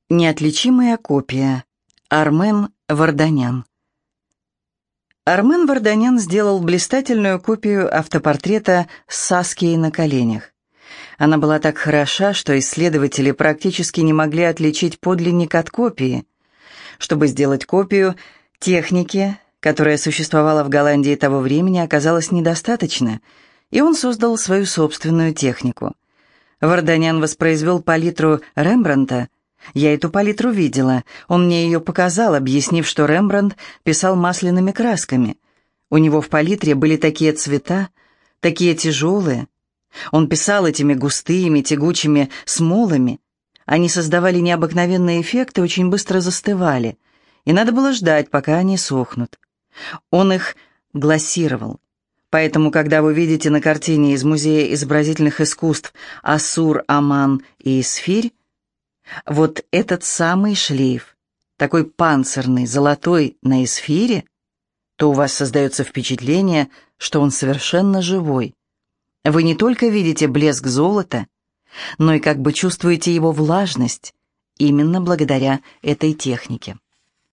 Неотличимая копия. Армен Варданян. Армен Варданян сделал блистательную копию автопортрета с Саскией на коленях. Она была так хороша, что исследователи практически не могли отличить подлинник от копии. Чтобы сделать копию, техники, которая существовала в Голландии того времени, оказалось недостаточно, и он создал свою собственную технику. Варданян воспроизвел палитру Рембрандта. Я эту палитру видела. Он мне ее показал, объяснив, что Рембрандт писал масляными красками. У него в палитре были такие цвета, такие тяжелые. Он писал этими густыми, тягучими смолами. Они создавали необыкновенные эффекты, очень быстро застывали, и надо было ждать, пока они сохнут. Он их глассировал. Поэтому, когда вы видите на картине из Музея изобразительных искусств Ассур, Аман и Исфирь, вот этот самый шлейф, такой панцирный, золотой на эсфире, то у вас создается впечатление, что он совершенно живой. Вы не только видите блеск золота, но и как бы чувствуете его влажность, именно благодаря этой технике.